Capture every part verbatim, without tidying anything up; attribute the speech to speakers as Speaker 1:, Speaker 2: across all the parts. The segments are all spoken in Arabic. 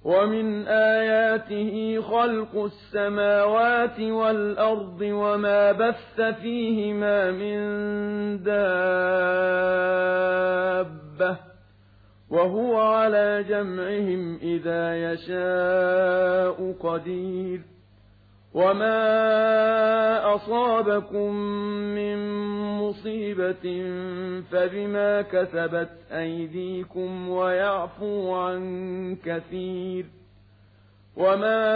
Speaker 1: ومن آياته خلق السماوات والأرض وما بث فيهما من دابة وهو على جمعهم إذا يشاء قدير وما أصابكم من مصيبة فبما كسبت أيديكم ويعفو عن كثير وما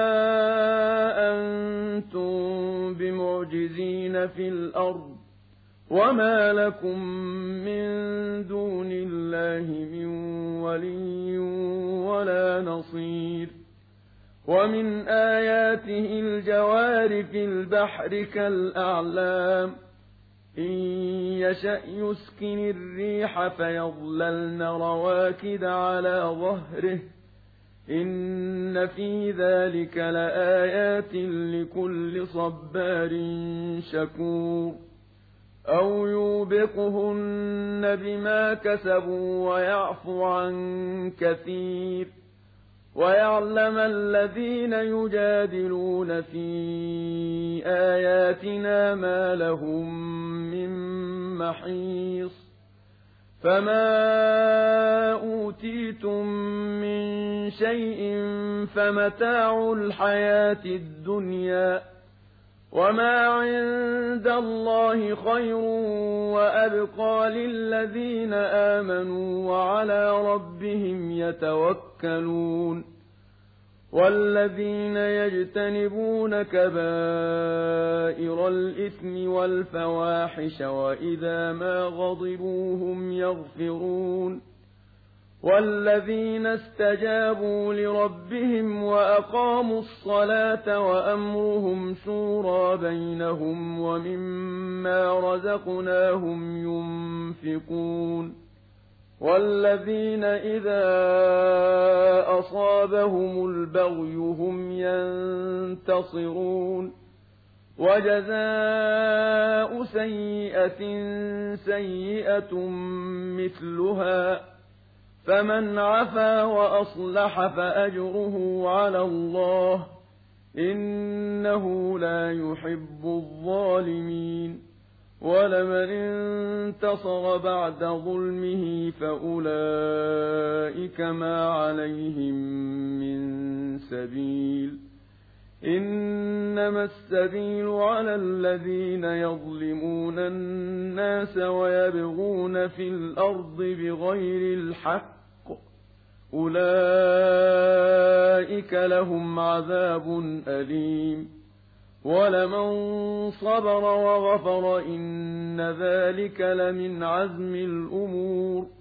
Speaker 1: أنتم بمعجزين في الأرض وما لكم من دون الله من ولي ولا نصير ومن آياته الجوار في البحر كالأعلام إن يشأ يسكن الريح فيظللن رواكد على ظهره إن في ذلك لآيات لكل صبار شكور أو يوبقهن بما كسبوا ويعفو عن كثير ويعلم الذين يجادلون في آياتنا ما لهم من محيص فما أوتيتم من شيء فمتاع الحياة الدنيا وما عند الله خير وأبقى للذين آمنوا وعلى ربهم يتوكلون والذين يجتنبون كبائر الإثم والفواحش وإذا ما غضبوا هم يغفرون والذين استجابوا لربهم وأقاموا الصلاة وأمرهم شورى بينهم ومما رزقناهم ينفقون والذين إذا أصابهم البغي هم ينتصرون وجزاء سيئة سيئة مثلها فمن عفا وأصلح فأجره على الله إنه لا يحب الظالمين ولمن انتصر بعد ظلمه فأولئك ما عليهم من سبيل إنما السبيل على الذين يظلمون الناس ويبغون في الأرض بغير الحق أولئك لهم عذاب أليم ولمن صبر وغفر إن ذلك لمن عزم الأمور